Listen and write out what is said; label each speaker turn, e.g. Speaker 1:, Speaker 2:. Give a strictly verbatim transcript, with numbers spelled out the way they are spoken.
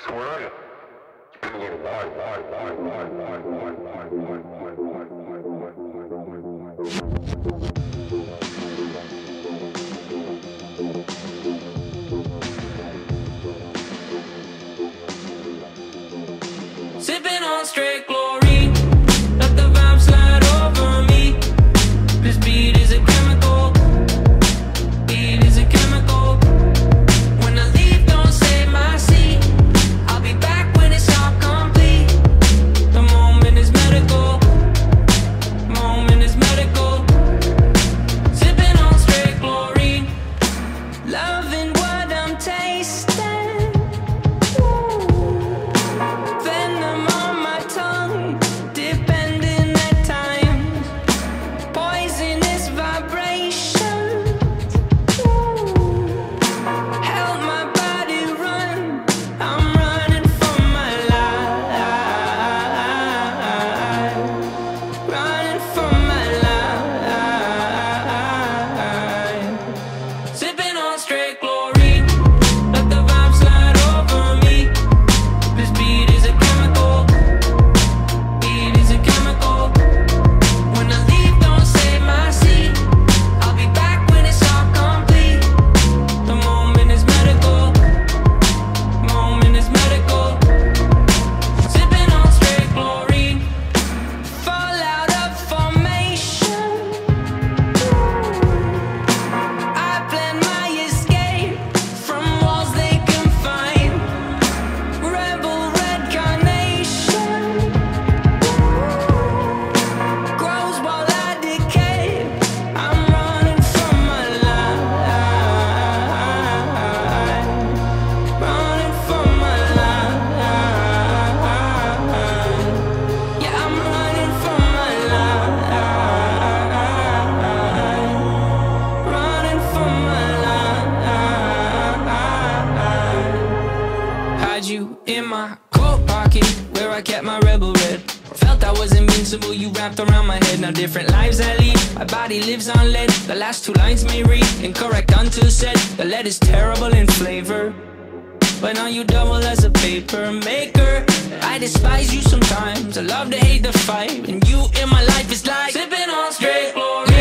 Speaker 1: So where are you? It's been a little while, while, while, while, while, while, while, while, while, while,
Speaker 2: Sipping on straight glory, let the vibe slide over me. This beat is a chemical, beat is a chemical. When I leave, don't save my seat. I'll be back when it's all complete. The moment is medical, moment is medical. Sipping on straight glory, loving what I'm tasting. You in my coat pocket where I kept my rebel red. Felt I was invincible, you wrapped around my head. Now different lives I lead, my body lives on lead. The last two lines may read incorrect until said. The lead is terrible in flavor, but now you double as a paper maker. I despise you sometimes, I love to hate the fight, and you in my life is like sipping on straight glory.